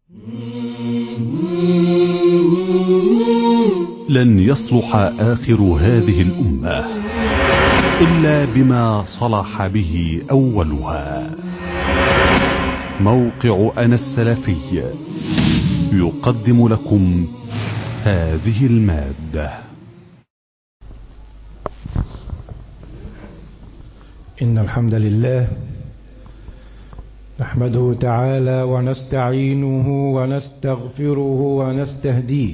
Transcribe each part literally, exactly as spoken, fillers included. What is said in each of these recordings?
لن يصلح آخر هذه الأمة إلا بما صلح به أولها. موقع أنا السلفي يقدم لكم هذه المادة. إن الحمد لله نحمده تعالى ونستعينه ونستغفره ونستهديه،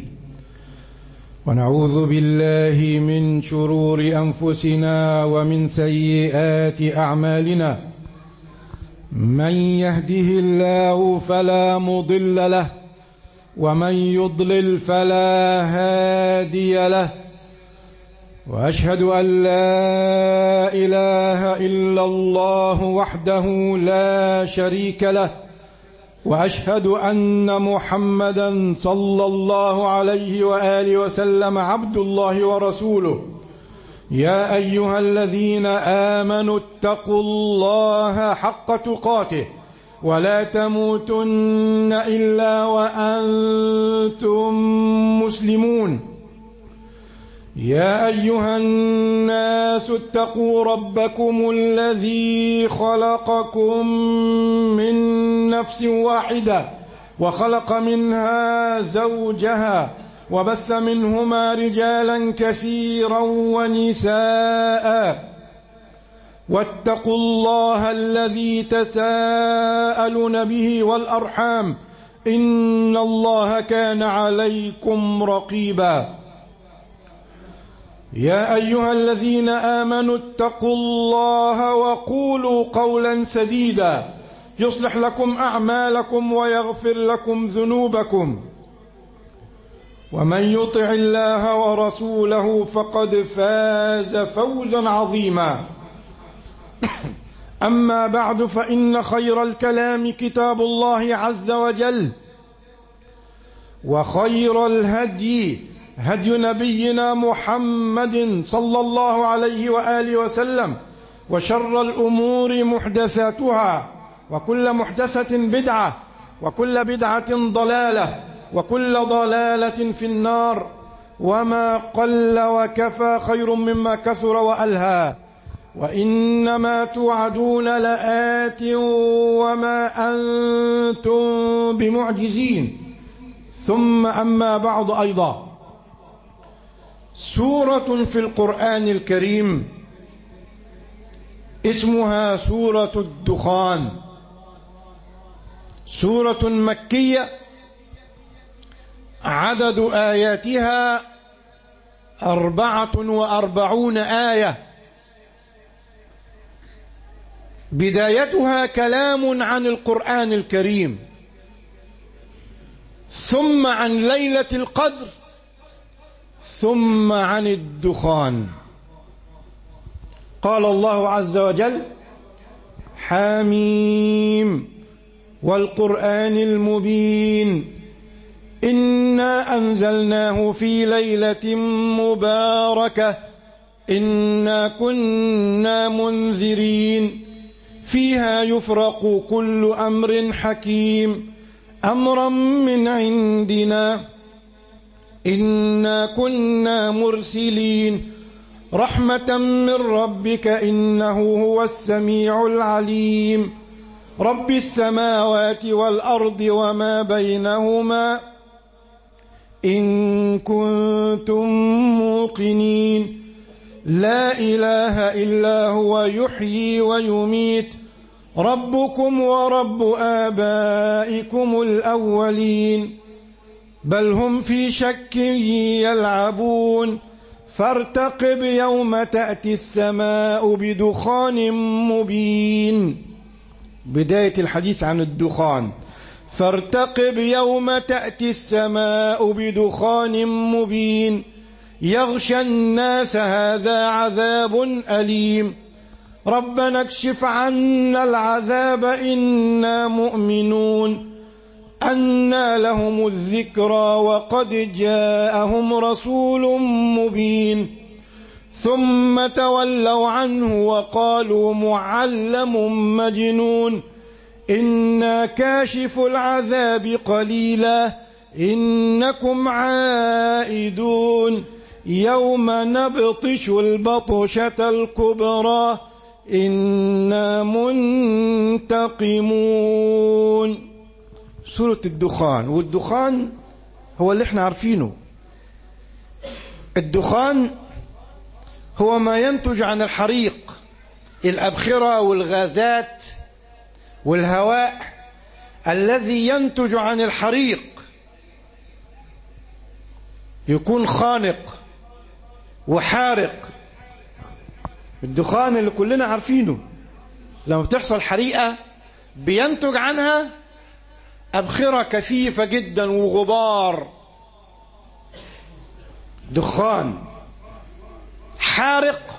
ونعوذ بالله من شرور أنفسنا ومن سيئات أعمالنا. من يهده الله فلا مضل له، ومن يضلل فلا هادي له، وأشهد أن لا إله إلا الله وحده لا شريك له، وأشهد أن محمدا صلى الله عليه وآله وسلم عبد الله ورسوله. يا أيها الذين آمنوا اتقوا الله حق تقاته ولا تموتن إلا وأنتم مسلمون. يا أيها الناس اتقوا ربكم الذي خلقكم من نفس واحدة وخلق منها زوجها وبث منهما رجالا كثيرا ونساء، واتقوا الله الذي تساءلون به والأرحام إن الله كان عليكم رقيبا. يا أيها الذين آمنوا اتقوا الله وقولوا قولا سديدا يصلح لكم أعمالكم ويغفر لكم ذنوبكم، ومن يطع الله ورسوله فقد فاز فوزا عظيما. أما بعد، فإن خير الكلام كتاب الله عز وجل، وخير الهدي هدي نبينا محمد صلى الله عليه وآله وسلم، وشر الأمور محدثاتها، وكل محدثة بدعة، وكل بدعة ضلالة، وكل ضلالة في النار. وما قل وكفى خير مما كثر وألهى، وإنما توعدون لآت وما أنتم بمعجزين. ثم أما بعد، أيضا سورة في القرآن الكريم اسمها سورة الدخان، سورة مكية، عدد آياتها أربعة وأربعون آية. بدايتها كلام عن القرآن الكريم، ثم عن ليلة القدر، ثم عن الدخان. قال الله عز وجل: حاميم والقرآن المبين إنا أنزلناه في ليلة مباركة إنا كنا منذرين فيها يفرق كل أمر حكيم أمرا من عندنا إنا كنا مرسلين رحمة من ربك إنه هو السميع العليم رب السماوات والأرض وما بينهما إن كنتم موقنين لا إله إلا هو يحيي ويميت ربكم ورب آبائكم الأولين بل هم في شك يلعبون فارتقب يوم تأتي السماء بدخان مبين. بداية الحديث عن الدخان. فارتقب يوم تأتي السماء بدخان مبين يغشى الناس هذا عذاب أليم ربنا اكشف عنا العذاب إنا مؤمنون أنى لهم الذكرى وقد جاءهم رسول مبين ثم تولوا عنه وقالوا معلم مجنون إنا كاشف العذاب قليلا إنكم عائدون يوم نبطش البطشة الكبرى إنا منتقمون. سورة الدخان. والدخان هو اللي احنا عارفينه. الدخان هو ما ينتج عن الحريق، الأبخرة والغازات والهواء الذي ينتج عن الحريق يكون خانق وحارق. الدخان اللي كلنا عارفينه لما بتحصل حريقة بينتج عنها أبخرة كثيفة جدا وغبار. دخان حارق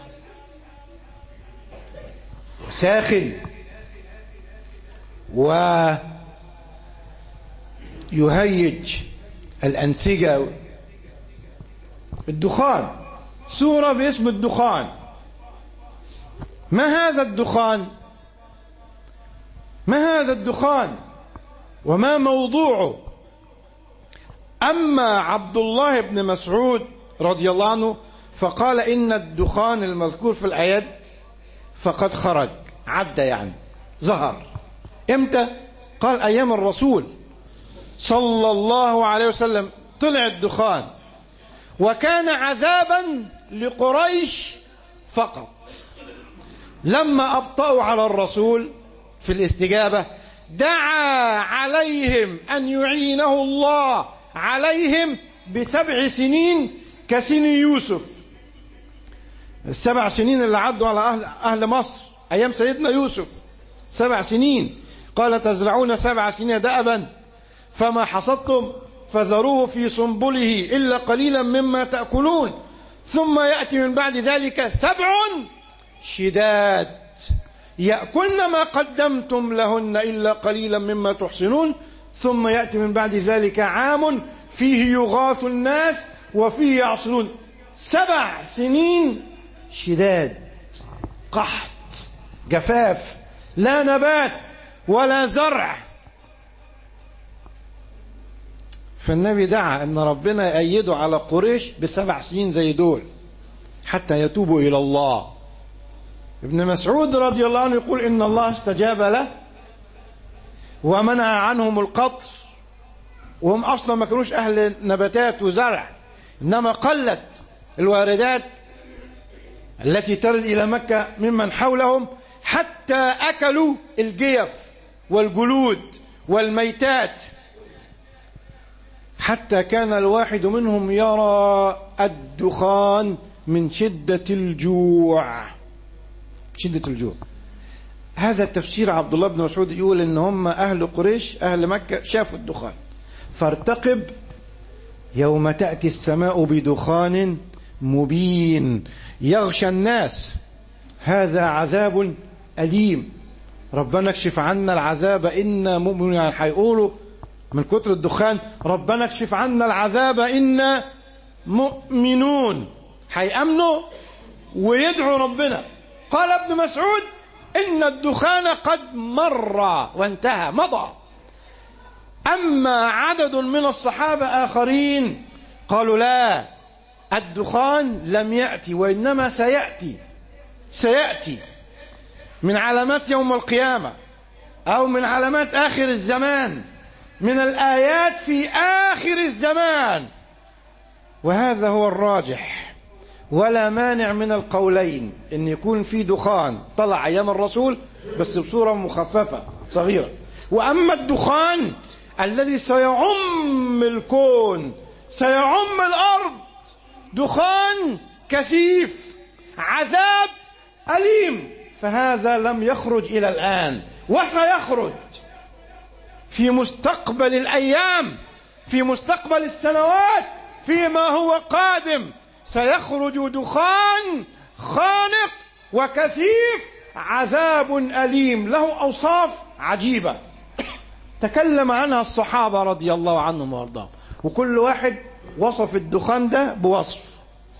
ساخن ويهيج الأنسجة. الدخان سورة باسم الدخان. ما هذا الدخان؟ ما هذا الدخان وما موضوعه؟ أما عبد الله بن مسعود رضي الله عنه فقال إن الدخان المذكور في الآيات فقد خرج، عدى يعني ظهر. إمتى؟ قال أيام الرسول صلى الله عليه وسلم طلع الدخان، وكان عذابا لقريش فقط. لما أبطأوا على الرسول في الاستجابة دعا عليهم أن يعينه الله عليهم بسبع سنين كسن يوسف. السبع سنين اللي عدوا على أهل, أهل مصر أيام سيدنا يوسف سبع سنين. قال تزرعون سبع سنين دأبا فما حصدتم فذروه في سنبله إلا قليلا مما تأكلون ثم يأتي من بعد ذلك سبع شداد يأكلن ما قدمتم لهن إلا قليلا مما تحصنون ثم يأتي من بعد ذلك عام فيه يغاث الناس وفيه يعصرون. سبع سنين شداد، قحط، جفاف، لا نبات ولا زرع. فالنبي دعا أن ربنا يأيده على قريش بسبع سنين زي دول حتى يتوبوا إلى الله. ابن مسعود رضي الله عنه يقول إن الله استجاب له ومنع عنهم القطر، وهم أصلا ما كانوش أهل نباتات وزرع، إنما قلت الواردات التي ترد إلى مكة ممن حولهم حتى أكلوا الجيف والجلود والميتات، حتى كان الواحد منهم يرى الدخان من شدة الجوع. شدة الجوع. هذا تفسير عبد الله بن مسعود، يقول إن هم أهل قريش أهل مكة شافوا الدخان. فارتقب يوم تأتي السماء بدخان مبين يغشى الناس، هذا عذاب أليم. ربنا اكشف عنا العذاب إنا مؤمنون. يعني هيقولوا من كتر الدخان ربنا اكشف عنا العذاب إنا مؤمنون، هيأمنوا ويدعوا ربنا. قال ابن مسعود إن الدخان قد مر وانتهى مضى. أما عدد من الصحابة آخرين قالوا لا، الدخان لم يأتي وإنما سيأتي سيأتي من علامات يوم القيامة أو من علامات آخر الزمان، من الآيات في آخر الزمان. وهذا هو الراجح، ولا مانع من القولين ان يكون في دخان طلع ايام الرسول بس بصورة مخففة صغيرة. واما الدخان الذي سيعم الكون سيعم الارض، دخان كثيف عذاب أليم، فهذا لم يخرج الى الان وسيخرج في مستقبل الايام، في مستقبل السنوات، فيما هو قادم. سيخرج دخان خانق وكثيف عذاب أليم له أوصاف عجيبة تكلم عنها الصحابة رضي الله عنهم وارضاهم، وكل واحد وصف الدخان ده بوصف،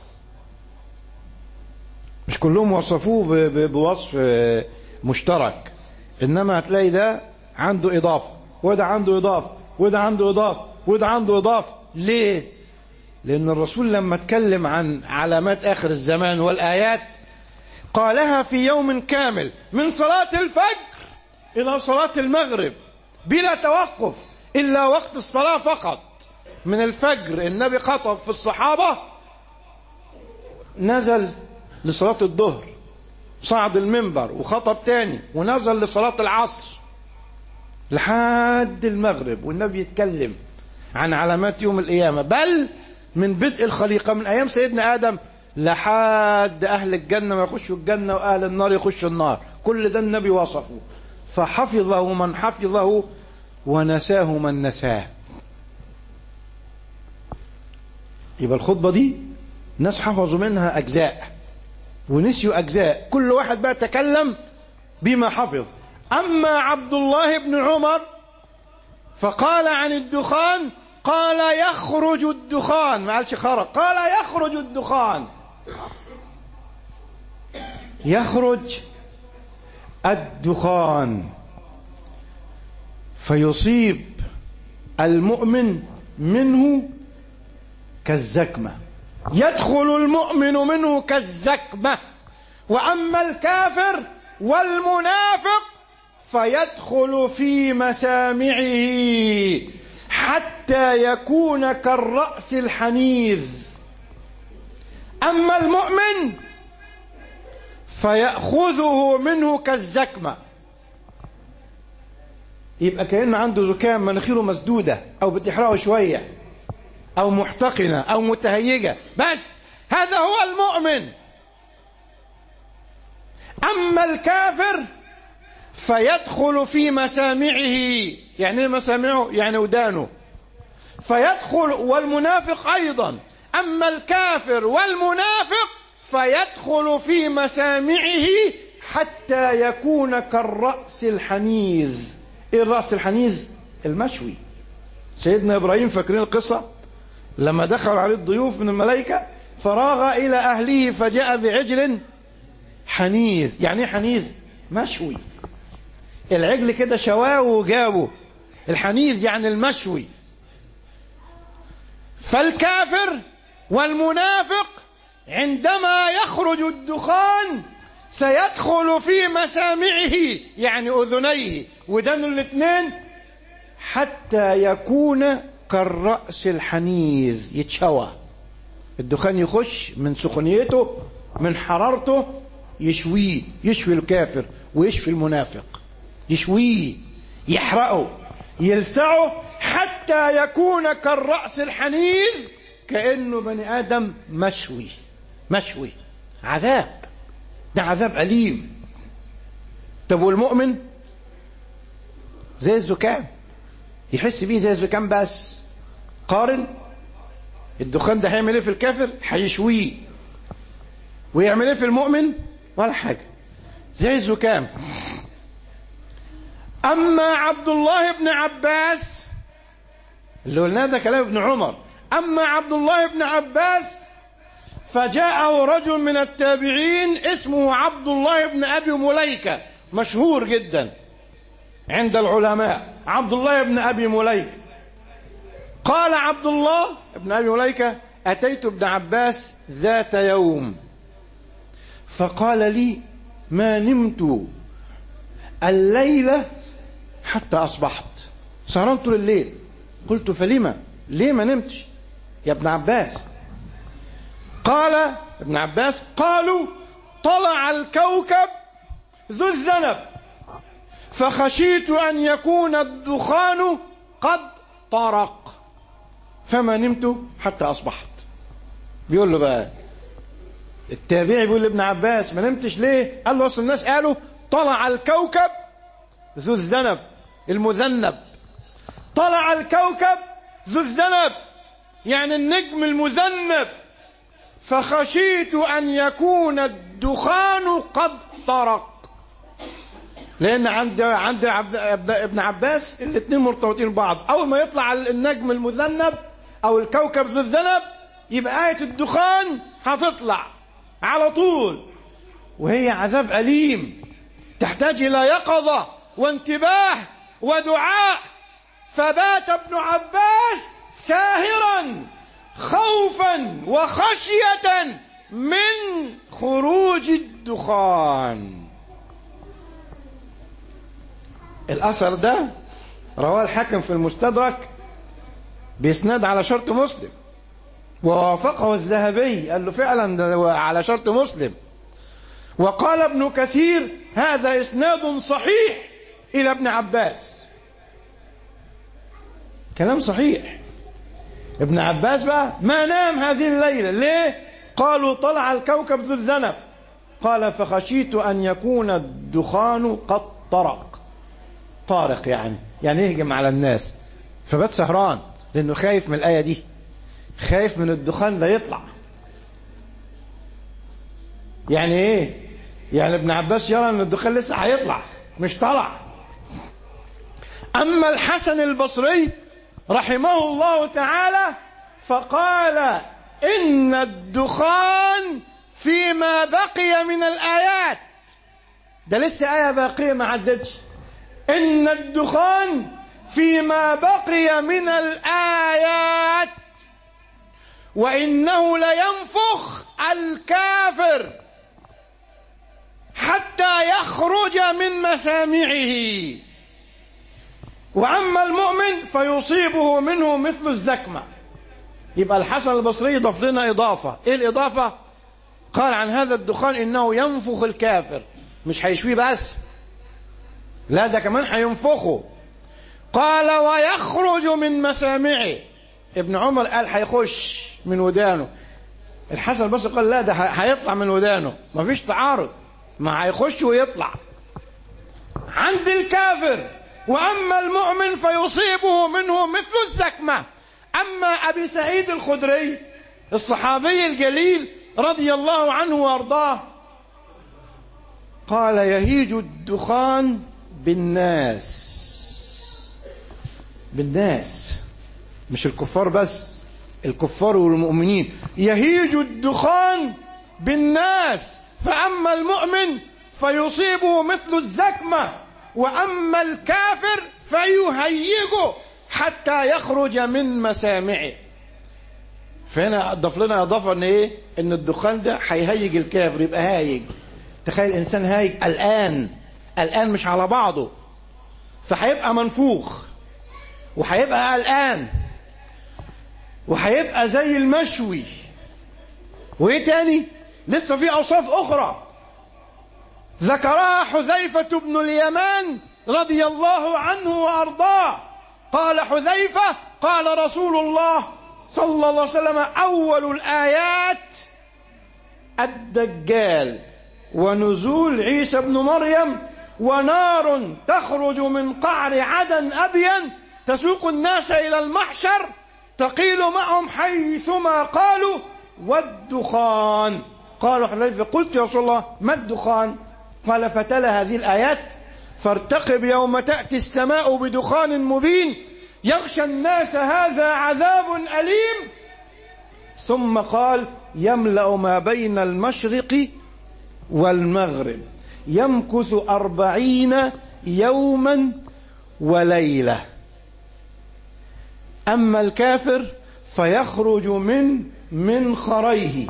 مش كلهم وصفوه بوصف مشترك، إنما هتلاقي ده عنده إضافة، وده عنده إضافة، وده عنده إضافة، وده عنده إضافة. ليه؟ لأن الرسول لما اتكلم عن علامات آخر الزمان والآيات قالها في يوم كامل من صلاة الفجر إلى صلاة المغرب بلا توقف إلا وقت الصلاة فقط. من الفجر النبي خطب في الصحابة، نزل لصلاة الظهر، صعد المنبر وخطب تاني، ونزل لصلاة العصر لحد المغرب والنبي يتكلم عن علامات يوم القيامة. بل من بدء الخليقة من أيام سيدنا آدم لحد أهل الجنة ما يخشوا الجنة وأهل النار يخشوا النار، كل ده النبي وصفه، فحفظه من حفظه ونساه من نساه. يبقى الخطبة دي ناس حفظوا منها أجزاء ونسيوا أجزاء، كل واحد بقى تكلم بما حفظ. أما عبد الله بن عمر فقال عن الدخان قال يخرج الدخان، ما قالش خرج، قال يخرج الدخان. يخرج الدخان فيصيب المؤمن منه كالزكمة، يدخل المؤمن منه كالزكمة. وأما الكافر والمنافق فيدخل في مسامعه حتى يكون كالرأس الحنيذ. أما المؤمن فيأخذه منه كالزكمة، يبقى كأنه عنده زكام، مناخيره مسدودة أو بتحرقه شوية أو محتقنة أو متهيجة، بس هذا هو المؤمن. أما الكافر فيدخل في مسامعه، يعني مسامعه يعني ودانه، فيدخل. والمنافق أيضا، أما الكافر والمنافق فيدخل في مسامعه حتى يكون كالرأس الحنيذ. إيه الرأس الحنيذ؟ المشوي. سيدنا إبراهيم فاكرين القصة لما دخل عليه الضيوف من الملائكة فراغ إلى أهله فجاء بعجل حنيذ. يعني إيه حنيذ؟ مشوي. العجل كده شواه وجابه. الحنيذ يعني المشوي. فالكافر والمنافق عندما يخرج الدخان سيدخل في مسامعه، يعني أذنيه ودانه الاثنين، حتى يكون كالرأس الحنيذ، يتشوى. الدخان يخش من سخونيته من حرارته يشويه، يشوي الكافر ويشوي المنافق، يشويه يحرقه يلسعه حتى يكون كالرأس الحنيذ، كأنه بني آدم مشوي. مشوي عذاب، ده عذاب أليم. طب والمؤمن زي الزكام، يحس بيه زي الزكام، بس قارن الدخان ده هيعمل ايه في الكافر؟ هيشويه. ويعمل ايه في المؤمن؟ ولا حاجة، زي الزكام. أما عبد الله بن عباس اللي قلنا ده كلام ابن عمر، أما عبد الله بن عباس فجاءه رجل من التابعين اسمه عبد الله بن أبي مليكة، مشهور جدا عند العلماء، عبد الله بن أبي مليكة. قال عبد الله بن أبي مليكة أتيت ابن عباس ذات يوم فقال لي ما نمت الليلة حتى أصبحت، سهران طول الليل. قلت فلما؟ ليه ما نمتش يا ابن عباس؟ قال ابن عباس قالوا طلع الكوكب ذو الذنب فخشيت أن يكون الدخان قد طرق فما نمت حتى أصبحت. بيقول له بقى التابعي، بيقول لابن عباس ما نمتش ليه؟ قال له أصل الناس قالوا طلع الكوكب ذو الذنب، المذنب. طلع الكوكب ذو الذنب يعني النجم المذنب، فخشيت أن يكون الدخان قد طرق. لأن عند عند ابن عباس الاثنين مرتبطين ببعض، أول ما يطلع النجم المذنب أو الكوكب ذو الذنب يبقى آية الدخان هتطلع على طول، وهي عذاب أليم تحتاج إلى يقظة وانتباه ودعاء، فبات ابن عباس ساهرا خوفا وخشية من خروج الدخان. الأثر ده رواه الحاكم في المستدرك بإسناد على شرط مسلم، ووافقه الذهبي، قال له فعلا ده على شرط مسلم. وقال ابن كثير هذا إسناد صحيح إلى ابن عباس، كلام صحيح. ابن عباس بقى ما نام هذه الليلة، ليه؟ قالوا طلع الكوكب ذو الذنب، قال فخشيت أن يكون الدخان قد طرق. طارق يعني يعني يهجم على الناس، فبات سهران لأنه خايف من الآية دي، خايف من الدخان ده يطلع. يعني ايه؟ يعني ابن عباس يرى ان الدخان لسه هيطلع مش طلع. اما الحسن البصري رحمه الله تعالى فقال ان الدخان فيما بقي من الآيات، ده لسه آية باقية ما عدتش، ان الدخان فيما بقي من الآيات وإنه لينفخ الكافر حتى يخرج من مسامعه، وأما المؤمن فيصيبه منه مثل الزكمة. يبقى الحسن البصري ضاف لنا إضافة. إيه الإضافة؟ قال عن هذا الدخان إنه ينفخ الكافر، مش هيشويه بس، لا ده كمان هينفخه. قال ويخرج من مسامعه. ابن عمر قال هيخش من ودانه، الحسن البصري قال لا ده هيطلع من ودانه، مفيش تعارض، ما هيخش ويطلع عند الكافر. وأما المؤمن فيصيبه منه مثل الزكمة. أما أبي سعيد الخدري الصحابي الجليل رضي الله عنه وارضاه قال يهيج الدخان بالناس، بالناس مش الكفار بس، الكفار والمؤمنين. يهيج الدخان بالناس، فأما المؤمن فيصيبه مثل الزكمة، وأما الكافر فيهيجه حتى يخرج من مسامعه. فهنا أضاف لنا إضافة إن إيه؟ إن الدخان ده هيهيج الكافر، يبقى هايج. تخيل إنسان هايج الآن، الآن مش على بعضه، فهيبقى منفوخ وهيبقى الآن وهيبقى زي المشوي. وإيه تاني؟ لسه في أوصاف أخرى ذكرها حذيفة بن اليمان رضي الله عنه وأرضاه. قال حذيفة قال رسول الله صلى الله عليه وسلم أول الآيات الدجال ونزول عيسى بن مريم ونار تخرج من قعر عدن أبين تسوق الناس إلى المحشر تقيل معهم حيثما قالوا والدخان. قالوا حذيفة قلت يا رسول الله ما الدخان؟ قال فتلا هذه الآيات فارتقب يوم تأتي السماء بدخان مبين يغشى الناس هذا عذاب أليم. ثم قال يملأ ما بين المشرق والمغرب يمكث أربعين يوما وليلة. أما الكافر فيخرج من منخريه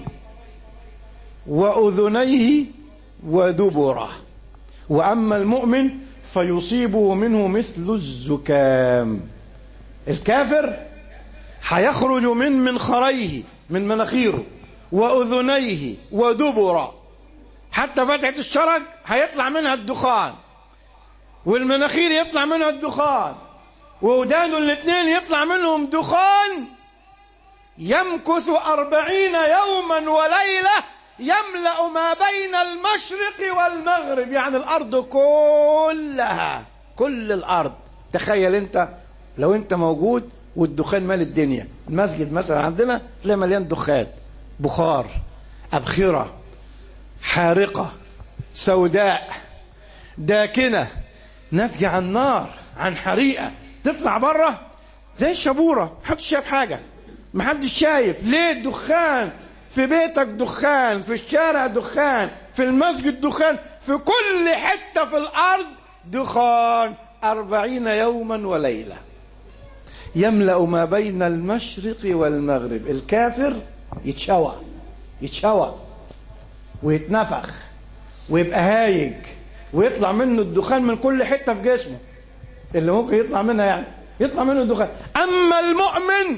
وأذنيه ودبره، وأما المؤمن فيصيبه منه مثل الزكام. الكافر هيخرج من منخريه من مناخيره وأذنيه ودبره، حتى فتحة الشرج هيطلع منها الدخان، والمناخير يطلع منها الدخان، وودانه الاثنين يطلع منهم دخان. يمكث أربعين يوما وليلة يملأ ما بين المشرق والمغرب، يعني الأرض كلها، كل الأرض. تخيل انت لو انت موجود والدخان مال الدنيا. المسجد مثلا عندنا تلاقي مليان دخان، بخار، أبخرة حارقة سوداء داكنة ناتجة عن نار، عن حريقة، تطلع بره زي الشبورة، محدش شايف حاجة، محدش شايف. ليه؟ الدخان في بيتك دخان، في الشارع دخان، في المسجد دخان، في كل حتة في الأرض دخان. أربعين يوما وليلة، يملأ ما بين المشرق والمغرب. الكافر يتشوى يتشوى ويتنفخ ويبقى هايج ويطلع منه الدخان من كل حتة في جسمه اللي ممكن يطلع منها، يعني يطلع منه الدخان. أما المؤمن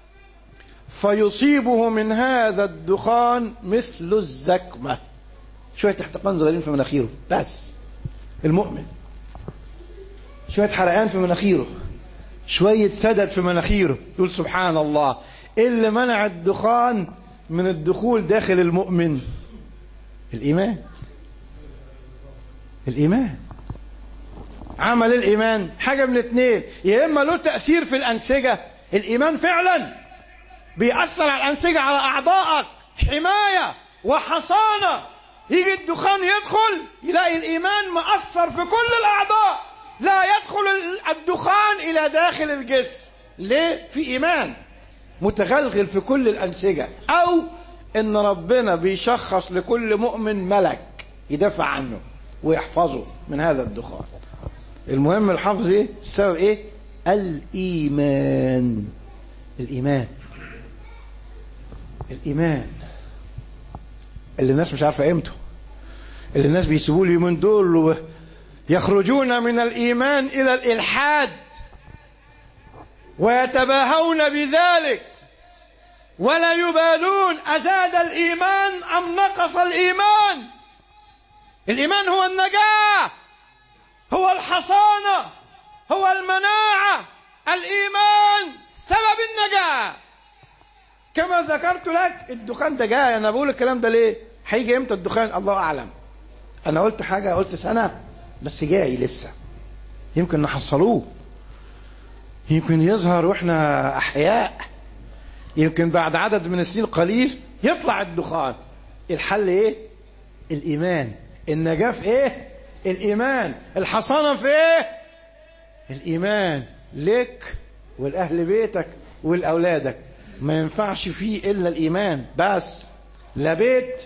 فيصيبه من هذا الدخان مثل الزكمة، شوية احتقان صغيرين في مناخيره بس. المؤمن شوية حرقان في مناخيره، شوية سدد في مناخيره، يقول سبحان الله. إيه اللي منع الدخان من الدخول داخل المؤمن؟ الإيمان. الإيمان. عمل الإيمان حاجة من الاثنين، يا إما له تأثير في الأنسجة، الإيمان فعلا بيأثر على الأنسجة، على أعضائك، حماية وحصانة. يجي الدخان يدخل يلاقي الإيمان مأثر في كل الأعضاء، لا يدخل الدخان إلى داخل الجسم. ليه؟ في إيمان متغلغل في كل الأنسجة. أو إن ربنا بيشخص لكل مؤمن ملك يدافع عنه ويحفظه من هذا الدخان. المهم الحفظ إيه؟ السبب إيه؟ الإيمان. الإيمان الإيمان اللي الناس مش عارفة قيمته، اللي الناس بيسيبوه اليومين دول يخرجون من الإيمان إلى الإلحاد ويتباهون بذلك ولا يبالون أزاد الإيمان أم نقص الإيمان. الإيمان هو النجاة، هو الحصانة، هو المناعة. الإيمان سبب النجاة. كما ذكرت لك الدخان ده جاي. أنا بقول الكلام ده ليه؟ هيجي إمتى الدخان؟ الله أعلم. أنا قلت حاجة، قلت سنة، بس جاي لسه. يمكن نحصلوه، يمكن يظهر وإحنا أحياء، يمكن بعد عدد من السنين قليل يطلع الدخان. الحل إيه؟ الإيمان. النجاة في إيه؟ الإيمان. الحصانة في إيه؟ الإيمان. لك والأهل بيتك والأولادك ما ينفعش فيه إلا الإيمان بس. لا بيت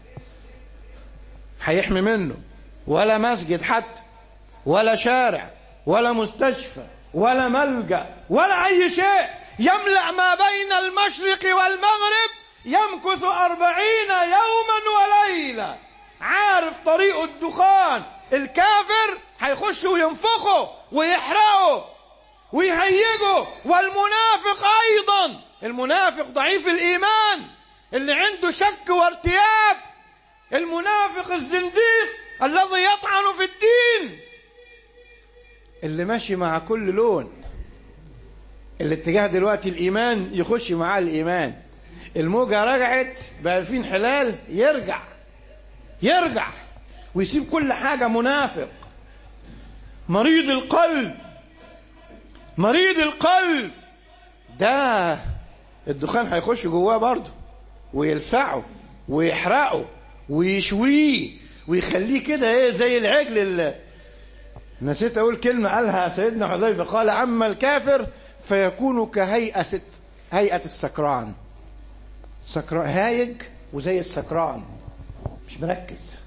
هيحمي منه، ولا مسجد حتى، ولا شارع، ولا مستشفى، ولا ملجأ، ولا أي شيء. يملأ ما بين المشرق والمغرب، يمكث أربعين يوما وليلة. عارف طريق الدخان. الكافر هيخش وينفخه ويحرقه ويهيجه، والمنافق أيضا. المنافق ضعيف الإيمان اللي عنده شك وارتياب، المنافق الزنديق الذي يطعن في الدين، اللي ماشي مع كل لون. الاتجاه دلوقتي الإيمان يخش معاه الإيمان. الموجة رجعت بألفين حلال، يرجع يرجع ويسيب كل حاجة. منافق مريض القلب، مريض القلب ده الدخان هيخش جواه برضه ويلسعه ويحرقه ويشويه ويخليه كده ايه زي العجل. اللي نسيت اقول كلمة قالها سيدنا حذيفة، قال اما الكافر فيكون كهيئة ست هيئة السكران. سكران هايج وزي السكران، مش مركز،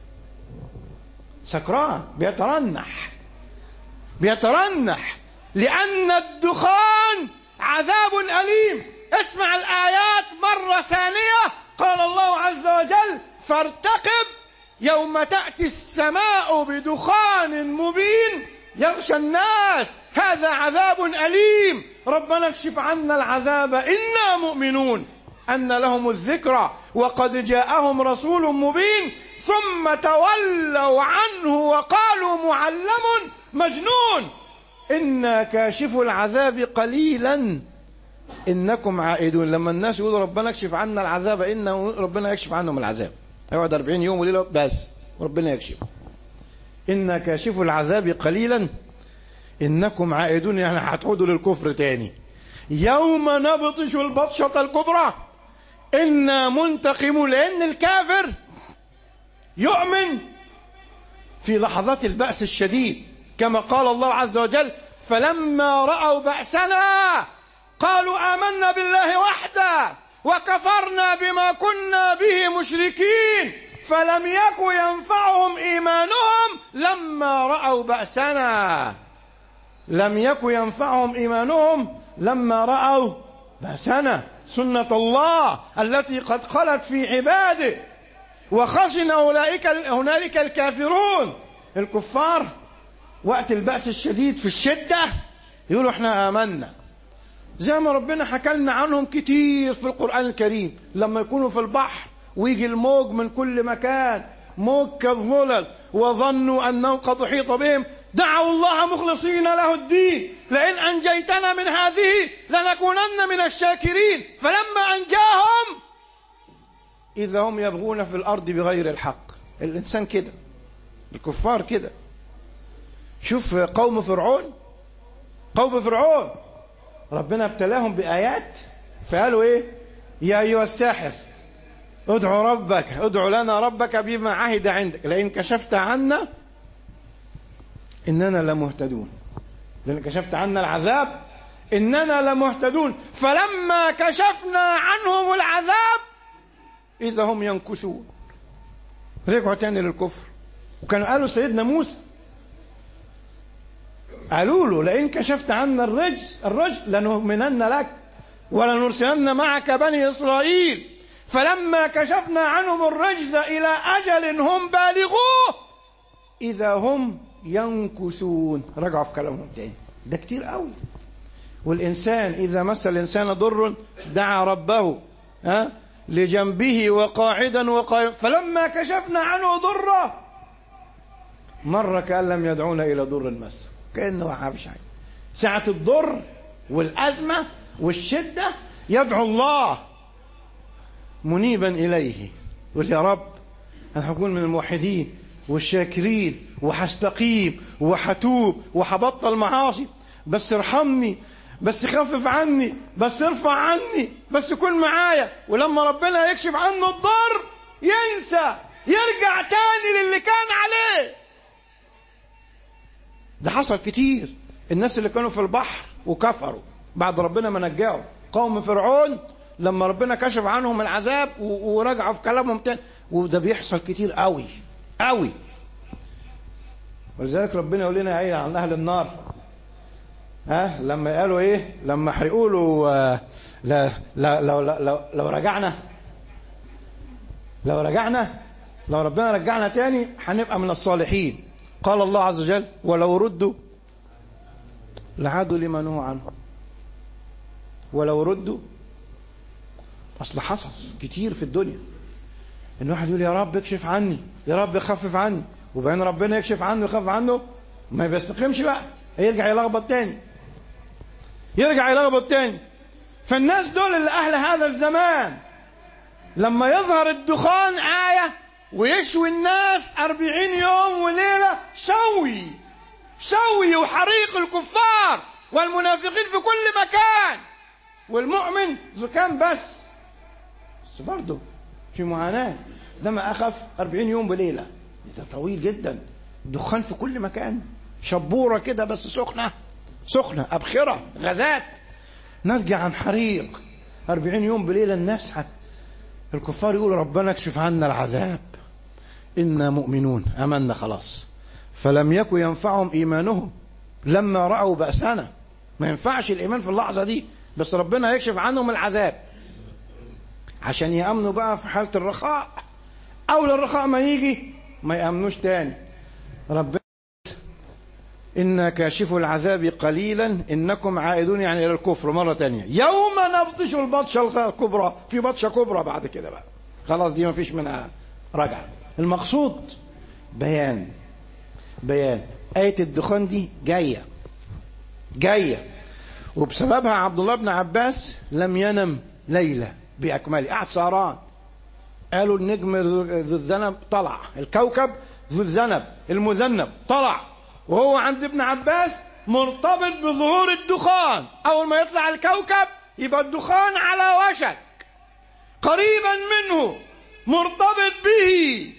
سكران بيترنح بيترنح لأن الدخان عذاب أليم. اسمع الآيات مرة ثانية. قال الله عز وجل فارتقب يوم تأتي السماء بدخان مبين يغشى الناس، هذا عذاب أليم. ربنا اكشف عنا العذاب إنا مؤمنون أن لهم الذكرى وقد جاءهم رسول مبين ثم تولوا عنه وقالوا معلم مجنون إنا كاشف العذاب قليلا إنكم عائدون. لما الناس يقولوا ربنا اكشف عنا العذاب، إنه ربنا يكشف عنهم العذاب. هيقعد أربعين يوم وليلة بس وربنا يكشف. إنا كاشف العذاب قليلا إنكم عائدون، يعني هتعودوا للكفر تاني. يوم نبطش البطشة الكبرى إنا منتقمون. لأن الكافر يؤمن في لحظات البأس الشديد، كما قال الله عز وجل فلما رأوا بأسنا قالوا آمنا بالله وحده وكفرنا بما كنا به مشركين فلم يكن ينفعهم إيمانهم لما رأوا بأسنا. لم يكن ينفعهم إيمانهم لما رأوا بأسنا سنة الله التي قد خلت في عباده وخشن أولئك هنالك الكافرون. الكفار وقت البأس الشديد في الشدة يقولوا احنا آمنا، زي ما ربنا حكى لنا عنهم كتير في القرآن الكريم. لما يكونوا في البحر ويجي الموج من كل مكان، موج كالظلل، وظنوا أنه قد أحيط بهم، دعوا الله مخلصين له الدين لئن أنجيتنا من هذه لنكونن من الشاكرين. فلما أنجاهم إذا هم يبغون في الأرض بغير الحق. الإنسان كده، الكفار كده. شوف قوم فرعون، قوم فرعون ربنا ابتلاهم بآيات فقالوا إيه؟ يا أيها الساحر ادعو ربك، ادعو لنا ربك بما عهد عندك لئن كشفت عنا إننا لمهتدون، لئن كشفت عنا العذاب إننا لمهتدون. فلما كشفنا عنهم العذاب إذا هم ينكثون، رجعوا تاني للكفر. وكانوا قالوا سيدنا موسى، قالوا له لئن كشفت عنا الرجز الرجز لنؤمنن لك ولنرسلن معك بني إسرائيل. فلما كشفنا عنهم الرجز إلى أجل هم بالغوه إذا هم ينكثون، رجعوا في كلامهم تاني. ده كتير قوي. والإنسان إذا مس الإنسان ضر دعا ربه ها لجنبه وقاعدا وقائما فلما كشفنا عنه ضره مر كأن لم يدعونا إلى ضر مس، كأنه ما فيش حاجة. ساعة الضر والأزمة والشدة يدعو الله منيبا إليه، يقول يا رب أنا هكون من الموحدين والشاكرين وحستقيم وحتوب وحبطل معاصي، بس ارحمني، بس خفف عني، بس ارفع عني، بس كن معايا. ولما ربنا يكشف عنه الضر ينسى، يرجع تاني للي كان عليه. ده حصل كتير. الناس اللي كانوا في البحر وكفروا بعد ربنا ما نجاهم، قوم فرعون لما ربنا كشف عنهم العذاب ورجعوا في كلامهم تاني. وده بيحصل كتير قوي قوي. ولذلك ربنا يقول لنا ايه عن اهل النار، ها لما قالوا ايه، لما هيقولوا آه لا لا لو, لو, لو رجعنا لو رجعنا لو ربنا رجعنا تاني هنبقى من الصالحين. قال الله عز وجل ولو ردوا لعادوا لما نهوا عنه. ولو ردوا، اصل حصل كتير في الدنيا ان واحد يقول يا رب اكشف عني، يا رب خفف عني، وبين ربنا يكشف عنه ويخفف عنه ما بيستقيمش بقى، يرجع يلخبط تاني يرجع يلخبط تاني. فالناس دول اللي اهل هذا الزمان لما يظهر الدخان آية ويشوي الناس أربعين يوم وليلة شوي شوي وحريق الكفار والمنافقين في كل مكان، والمؤمن زكام بس بس برضه في معاناة. ده ما أخف أربعين يوم بليلة، ده طويل جدا. دخان في كل مكان، شبورة كده بس سخنة سخنة، أبخرة، غازات ناتجة عن حريق. أربعين يوم بليلة الناس حت... الكفار يقولوا ربنا اكشف عنا العذاب إنا مؤمنون، أمنا خلاص. فلم يكن ينفعهم إيمانهم لما رأوا بأسنا. ما ينفعش الإيمان في اللحظة دي، بس ربنا يكشف عنهم العذاب عشان يأمنوا بقى في حالة الرخاء. أول الرخاء ما يجي ما يأمنوش تاني. ربنا إن كاشف العذاب قليلا إنكم عائدون، يعني إلى الكفر مرة تانية. يوم نبطش البطشة الكبرى، في بطشة كبرى بعد كده بقى خلاص، دي ما فيش منها رجعة. المقصود بيان بيان آية الدخان دي جاية جاية وبسببها عبد الله بن عباس لم ينم ليلة بأكمله، قعد سهران. قالوا النجم ذو الذنب طلع، الكوكب ذو الذنب المذنب طلع، وهو عند ابن عباس مرتبط بظهور الدخان. أول ما يطلع الكوكب يبقى الدخان على وشك، قريبا منه، مرتبط به.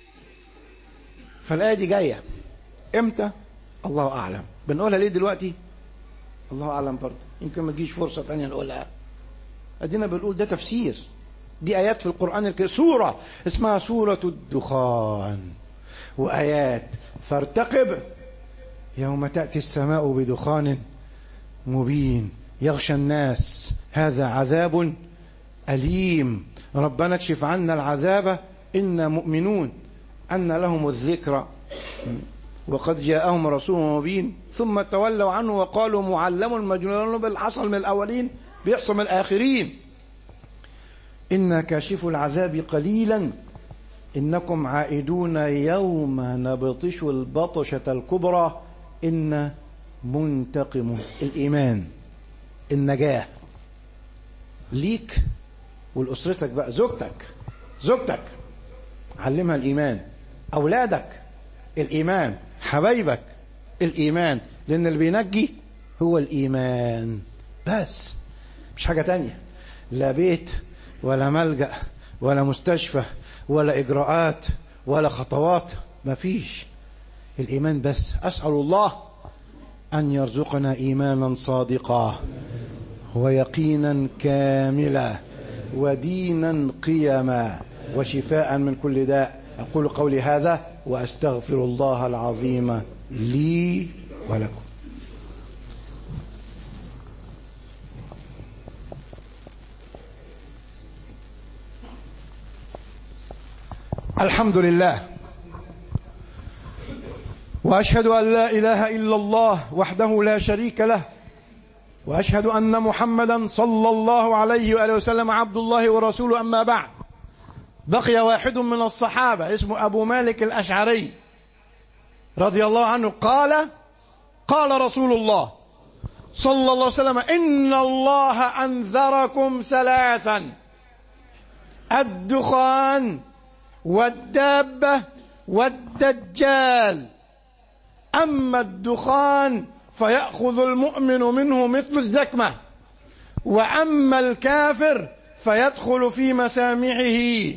فالآية دي جاية امتى الله أعلم. بنقولها ليه دلوقتي الله أعلم برضه، يمكن ما تجيش فرصة تانية نقولها. أدينا بنقول ده تفسير، دي آيات في القرآن الكريم، سورة اسمها سورة الدخان، وآيات فارتقب يوم تأتي السماء بدخان مبين يغشى الناس هذا عذاب أليم. ربنا اكشف عنا العذاب إنا مؤمنون أن لهم الذكرى وقد جاءهم رسول مبين ثم تولوا عنه وقالوا معلم مجنون، بل حصل من الأولين بيحصل من الآخرين. إنا كاشف العذاب قليلا إنكم عائدون يوم نبطش البطشة الكبرى إن منتقم. الإيمان النجاة ليك ولأسرتك بقى، زوجتك زوجتك علمها الإيمان، أولادك الإيمان، حبايبك الإيمان، لأن اللي بينجي هو الإيمان بس، مش حاجة تانية، لا بيت ولا ملجأ ولا مستشفى ولا إجراءات ولا خطوات، ما فيش، الإيمان بس. أسأل الله أن يرزقنا إيمانا صادقا ويقينا كاملا ودينا قيما وشفاء من كل داء. أقول قولي هذا وأستغفر الله العظيم لي ولكم. الحمد لله وأشهد أن لا إله إلا الله وحده لا شريك له، وأشهد أن محمدا صلى الله عليه وآله وسلم عبد الله ورسوله. أما بعد، بقي واحد من الصحابة اسمه أبو مالك الأشعري رضي الله عنه قال قال رسول الله صلى الله عليه وسلم إن الله أنذركم ثلاثا: الدخان والدابة والدجال. أما الدخان فيأخذ المؤمن منه مثل الزكمة، وأما الكافر فيدخل في مسامعه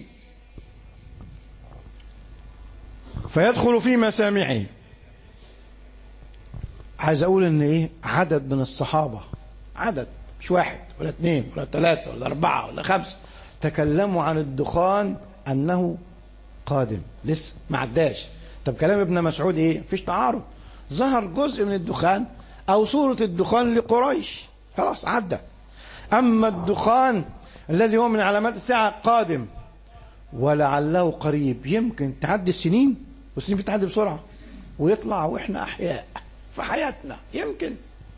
فيدخل في مسامعه. عايز أقول إن إيه، عدد من الصحابة، عدد مش واحد ولا اثنين ولا ثلاثة ولا أربعة ولا خمسة، تكلموا عن الدخان أنه قادم، لسه ما عداش. طب كلام ابن مسعود إيه؟ مفيش تعارض، ظهر جزء من الدخان أو صورة الدخان لقريش، خلاص عدى. أما الدخان الذي هو من علامات الساعة قادم ولعله قريب، يمكن تعدي السنين والسنين بتعدي بسرعة ويطلع وإحنا أحياء في حياتنا، يمكن.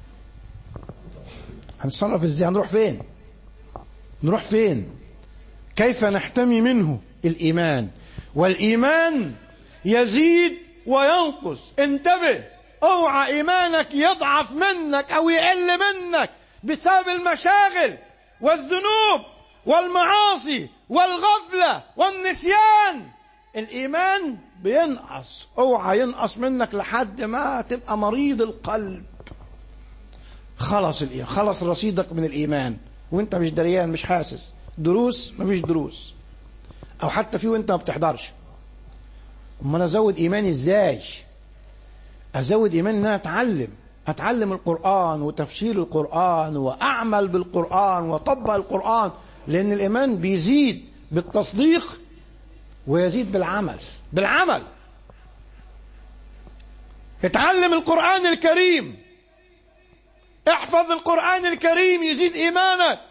هنتصرف إزاي؟ هنروح فين؟ نروح فين؟ كيف نحتمي منه؟ الإيمان، والإيمان يزيد وينقص. انتبه، اوعى إيمانك يضعف منك أو يقل منك بسبب المشاغل والذنوب والمعاصي والغفلة والنسيان. الإيمان بينقص، اوعى ينقص منك لحد ما تبقى مريض القلب. خلص الإيمان، خلص رصيدك من الإيمان وانت مش دريان، مش حاسس. دروس مفيش دروس، او حتى في وانت ما بتحضرش. امال ازود ايماني ازاي؟ ازود ايماني ان انا اتعلم اتعلم القرآن وتفسير القرآن واعمل بالقرآن واطبق القرآن، لان الايمان بيزيد بالتصديق ويزيد بالعمل. بالعمل اتعلم القرآن الكريم، احفظ القرآن الكريم يزيد ايمانك،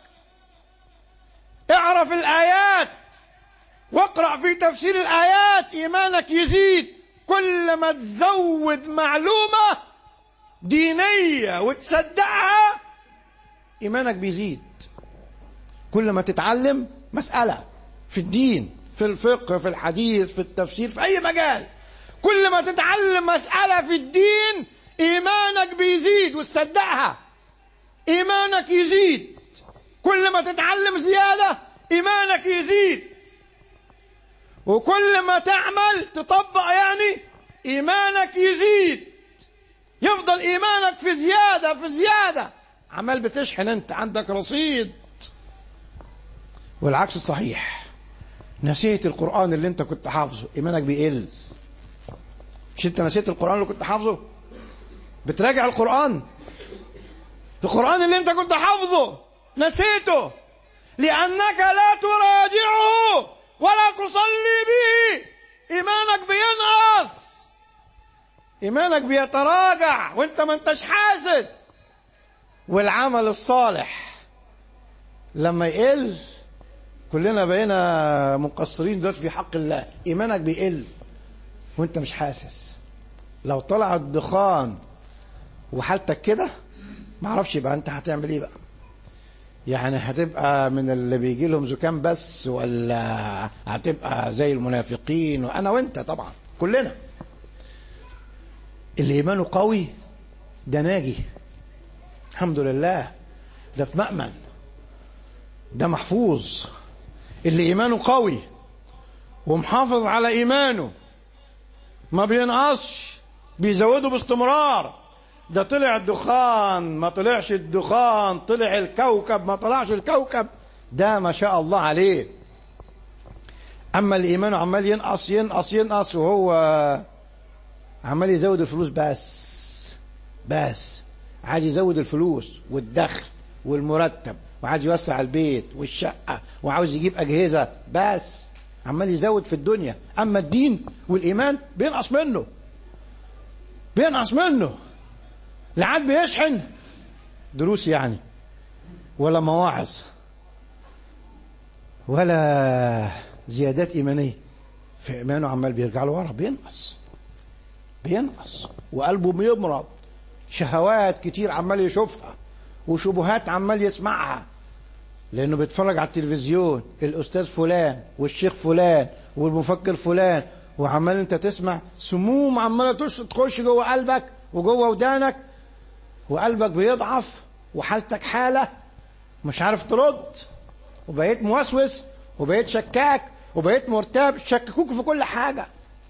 اعرف الآيات واقرأ في تفسير الآيات إيمانك يزيد. كل ما تزود معلومة دينية وتصدقها إيمانك بيزيد. كل ما تتعلم مسألة في الدين، في الفقه، في الحديث، في التفسير، في أي مجال، كل ما تتعلم مسألة في الدين إيمانك بيزيد وتصدقها، إيمانك يزيد. كل ما تتعلم زيادة إيمانك يزيد، وكل ما تعمل تطبق يعني إيمانك يزيد. يفضل إيمانك في زيادة في زيادة، عمال بتشحن، أنت عندك رصيد. والعكس صحيح، نسيت القرآن اللي أنت كنت حافظه إيمانك بيقل. مش أنت نسيت القرآن اللي كنت حافظه؟ بتراجع القرآن، القرآن اللي أنت كنت حافظه نسيته لأنك لا تراجعه ولا تصلي به، إيمانك بينقص. إيمانك بيتراجع وانت ما انتش حاسس. والعمل الصالح لما يقل، كلنا بقينا مقصرين دلوقتي في حق الله، إيمانك بيقل وانت مش حاسس. لو طلع الدخان وحالتك كده معرفش يبقى انت هتعمل ايه بقى. يعني هتبقى من اللي بيجي لهم زكام بس، ولا هتبقى زي المنافقين؟ وانا وانت طبعا كلنا. اللي ايمانه قوي ده ناجي الحمد لله، ده في مأمن، ده محفوظ. اللي ايمانه قوي ومحافظ على ايمانه ما بينقصش، بيزوده باستمرار. ده طلع الدخان ما طلعش الدخان، طلع الكوكب ما طلعش الكوكب، ده ما شاء الله عليه. اما الايمان عمال ينقص ينقص ينقص، وهو عمال يزود الفلوس بس بس عايز يزود الفلوس والدخل والمرتب، وعايز يوسع البيت والشقة، وعاوز يجيب أجهزة، بس عمال يزود في الدنيا. أما الدين والإيمان بينقص منه بينقص منه لا عاد بيشحن دروس يعني، ولا مواعظ، ولا زيادات إيمانية. في إيمانه عمال بيرجع له ورا، بينقص بينقص وقلبه بيمرض. شهوات كتير عمال يشوفها، وشبهات عمال يسمعها، لأنه بيتفرج على التلفزيون الأستاذ فلان والشيخ فلان والمفكر فلان، وعمال أنت تسمع سموم عمالة تخش جوه قلبك وجوه ودانك، وقلبك بيضعف وحالتك حالة مش عارف ترد، وبقيت موسوس وبقيت شكاك وبقيت مرتاب. شككوك في كل حاجة،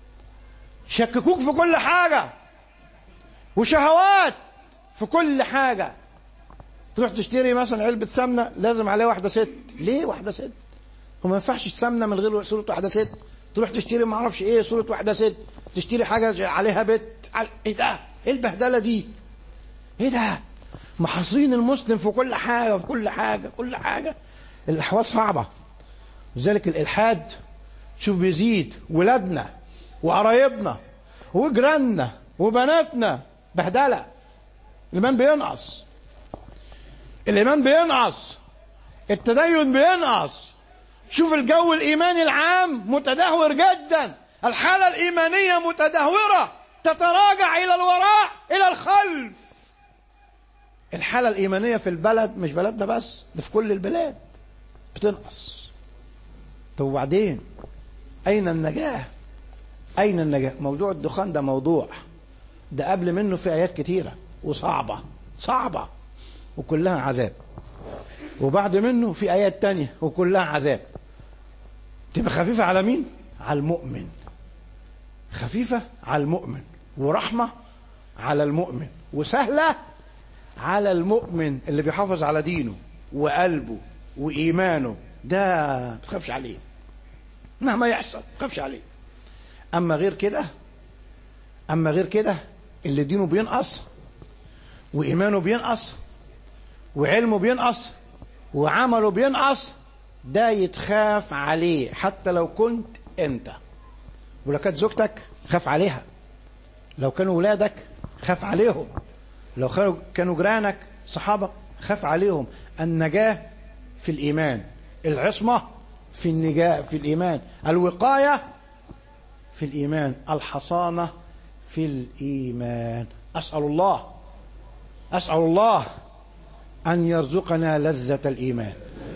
شككوك في كل حاجة، وشهوات في كل حاجة. تروح تشتري مثلا علبة سمنة لازم عليها واحدة ست. ليه واحدة ست؟ وما ينفعش سمنة من غير صورة واحدة ست. تروح تشتري ما اعرفش ايه صورة واحدة ست. تشتري حاجة عليها بت. ايه ده؟ ايه البهدلة دي؟ ايه ده؟ محاصرين المسلم في كل حاجة في كل حاجة كل حاجة. الأحوال صعبة، لذلك الإلحاد شوف بيزيد. ولادنا وقرايبنا وجيراننا وبناتنا بهدلة. الإيمان بينقص، الإيمان بينقص، التدين بينقص. شوف الجو الإيماني العام متدهور جدا، الحالة الإيمانية متدهورة، تتراجع إلى الوراء إلى الخلف. الحالة الإيمانية في البلد، مش بلدنا بس، ده في كل البلاد بتنقص. طب وبعدين أين النجاة؟ أين النجاة؟ موضوع الدخان ده موضوع ده قبل منه في آيات كتيرة وصعبة صعبة وكلها عذاب، وبعد منه في آيات تانية وكلها عذاب. تبقى خفيفة على مين؟ على المؤمن. خفيفة على المؤمن، ورحمة على المؤمن، وسهلة على المؤمن اللي بيحافظ على دينه وقلبه وإيمانه. ده ما تخافش عليه مهما يحصل، ما تخافش عليه. أما غير كده أما غير كده اللي دينه بينقص وإيمانه بينقص وعلمه بينقص وعمله بينقص، ده يتخاف عليه حتى لو كنت أنت. ولو كانت زوجتك خاف عليها، لو كانوا ولادك خاف عليهم، لو كانوا جيرانك صحابك خاف عليهم. النجاة في الإيمان، العصمة في النجاة في الإيمان، الوقاية في الإيمان، الحصانة في الإيمان. أسأل الله أسأل الله أن يرزقنا لذة الإيمان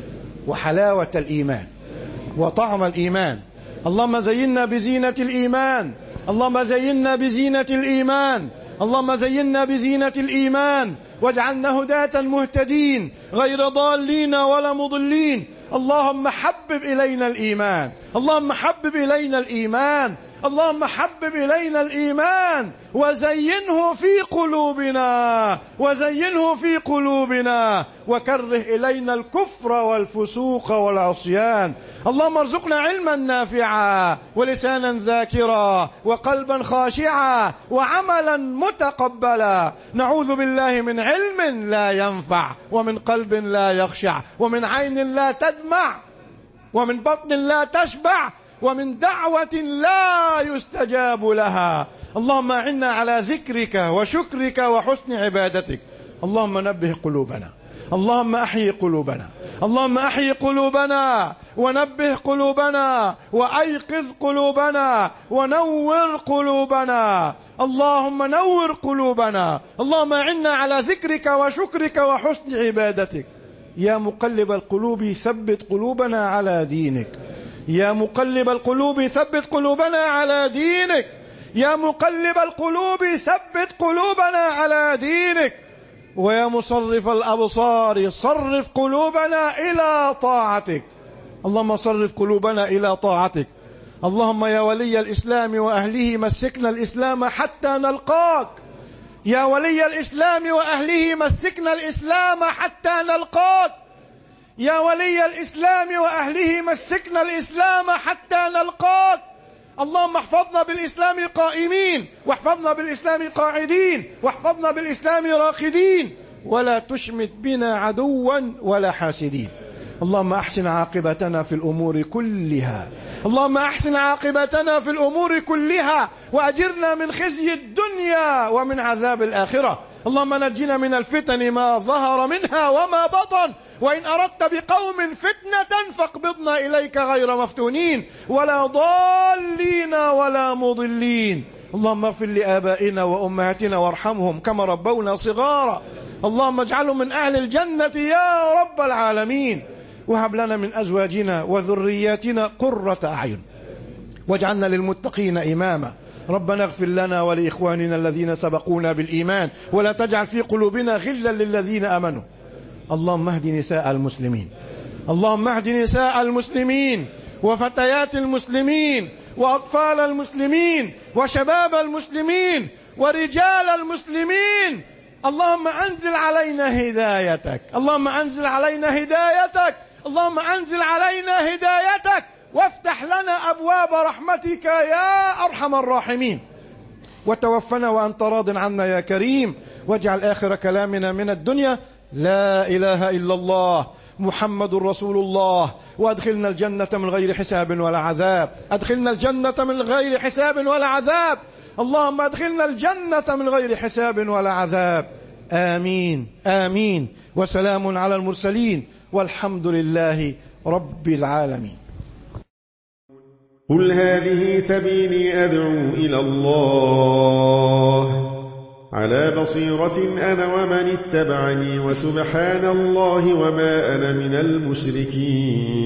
وحلاوة الإيمان وطعم الإيمان. اللهم زينا بزينة الإيمان، اللهم زينا بزينة الإيمان، اللهم زينا بزينة الإيمان، واجعلنا هداة مهتدين غير ضالين ولا مضلين. اللهم حبب إلينا الإيمان، اللهم حبب إلينا الإيمان، اللهم حبب إلينا الإيمان وزينه في قلوبنا وزينه في قلوبنا وكره إلينا الكفر والفسوق والعصيان. اللهم ارزقنا علما نافعا ولسانا ذاكرا وقلبا خاشعا وعملا متقبلا. نعوذ بالله من علم لا ينفع، ومن قلب لا يخشع، ومن عين لا تدمع، ومن بطن لا تشبع، ومن دعوة لا يستجاب لها. اللهم أعنا على ذكرك وشكرك وحسن عبادتك. اللهم نبه قلوبنا، اللهم أحيي قلوبنا، اللهم أحيي قلوبنا ونبه قلوبنا وأيقظ قلوبنا ونور قلوبنا. اللهم نور قلوبنا. اللهم أعنا على ذكرك وشكرك وحسن عبادتك. يا مقلب القلوب ثبت قلوبنا على دينك. يا مقلب القلوب ثبت قلوبنا على دينك. يا مقلب القلوب ثبت قلوبنا على دينك. ويا مصرف الأبصار صرف قلوبنا إلى طاعتك. اللهم صرف قلوبنا إلى طاعتك. اللهم يا ولي الإسلام وأهله مسكنا الإسلام حتى نلقاك. يا ولي الإسلام وأهله مسكنا الإسلام حتى نلقاك. يا ولي الإسلام وأهله مسكنا الإسلام حتى نلقاك. اللهم احفظنا بالإسلام قائمين، واحفظنا بالإسلام قاعدين، واحفظنا بالإسلام راقدين، ولا تشمت بنا عدوا ولا حاسدين. اللهم أحسن عاقبتنا في الأمور كلها. اللهم أحسن عاقبتنا في الأمور كلها وأجرنا من خزي الدنيا ومن عذاب الآخرة. اللهم نجنا من الفتن ما ظهر منها وما بطن، وإن أردت بقوم فتنة فاقبضنا إليك غير مفتونين ولا ضالين ولا مضلين. اللهم اغفر لآبائنا وأمهاتنا وارحمهم كما ربونا صغارا. اللهم اجعلهم من أهل الجنة يا رب العالمين. وهب لنا من أزواجنا وذرياتنا قرة أعين واجعلنا للمتقين إماما. ربنا اغفر لنا ولإخواننا الذين سبقونا بالإيمان ولا تجعل في قلوبنا غلا للذين آمنوا. اللهم اهد نساء المسلمين. اللهم اهد نساء المسلمين وفتيات المسلمين وأطفال المسلمين وشباب المسلمين ورجال المسلمين. اللهم أنزل علينا هدايتك. اللهم أنزل علينا هدايتك. اللهم أنزل علينا هدايتك وافتح لنا أبواب رحمتك يا أرحم الراحمين. وتوفنا وأنت راض عنا يا كريم. واجعل آخر كلامنا من الدنيا لا إله إلا الله محمد رسول الله. وأدخلنا الجنة من غير حساب ولا عذاب. أدخلنا الجنة من غير حساب ولا عذاب. اللهم أدخلنا الجنة من غير حساب ولا عذاب. آمين آمين. وسلام على المرسلين والحمد لله رب العالمين. قل هذه سبيلي أدعو إلى الله على بصيرة أنا ومن اتبعني وسبحان الله وما أنا من المشركين.